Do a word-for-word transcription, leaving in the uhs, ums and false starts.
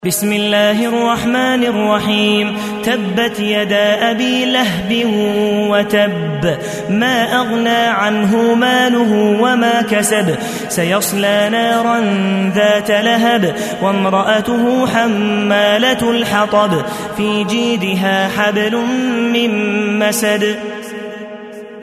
بسم الله الرحمن الرحيم. تبت يدا أبي لهب وتب، ما أغنى عنه ماله وما كسب، سيصلى نارا ذات لهب، وامرأته حمالة الحطب، في جيدها حبل من مسد.